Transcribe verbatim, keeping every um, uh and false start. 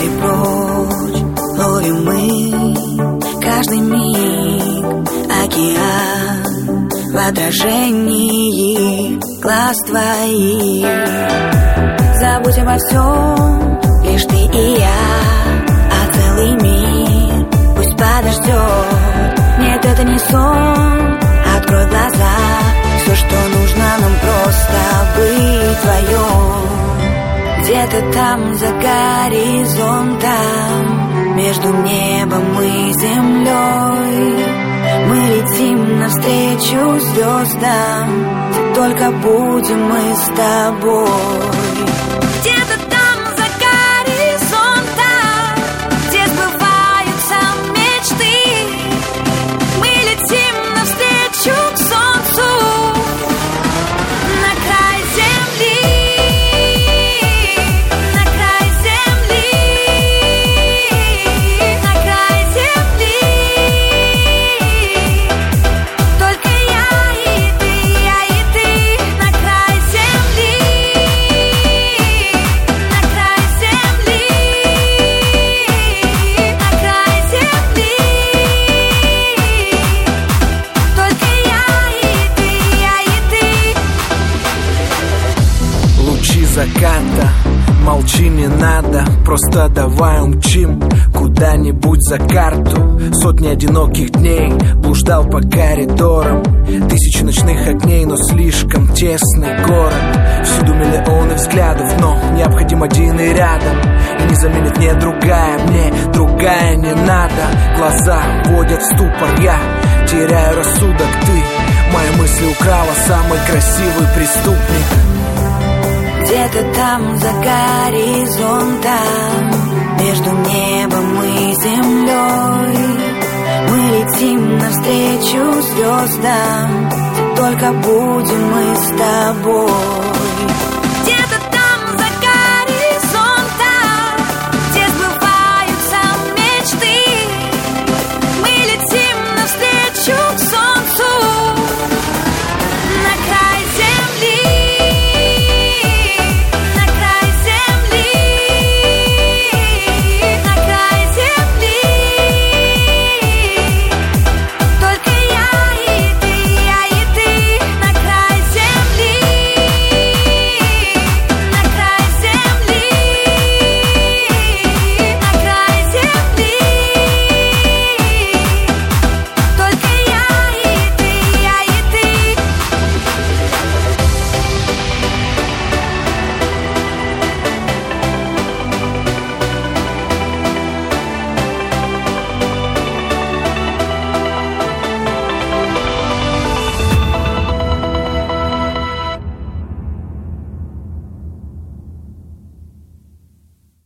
ты прочь, ловим мы каждый миг. Океан в отражении глаз твоих. Забудь обо всем, лишь ты и я, а целый мир пусть подождет. Нет, это не сон, открой глаза. Все, что нужно нам, просто быть вдвоем. Где-то там за горизонтом, между небом и землей, мы летим навстречу звездам. Только будем мы с тобой. Где-то там за горизонтом, где сбываются мечты, мы летим навстречу к солнцу, на край земли, на край земли, на край земли. Только я и ты, я и ты, на край земли, на край земли, на край земли. Только я и ты, я и ты. Лучи заката, молчи, не надо, просто давай умчим куда-нибудь за карту. Сотни одиноких дней блуждал по коридорам, тысячи ночных огней, но слишком тесный город. Всюду миллионы взглядов, но необходим один и рядом. И не заменит мне другая, мне другая не надо. Глаза вводят в ступор, я теряю рассудок. Ты мои мысли украла, самый красивый преступник. Где-то там за горизонтом, между небом и землей, мы летим навстречу звездам. Только будем мы с тобой.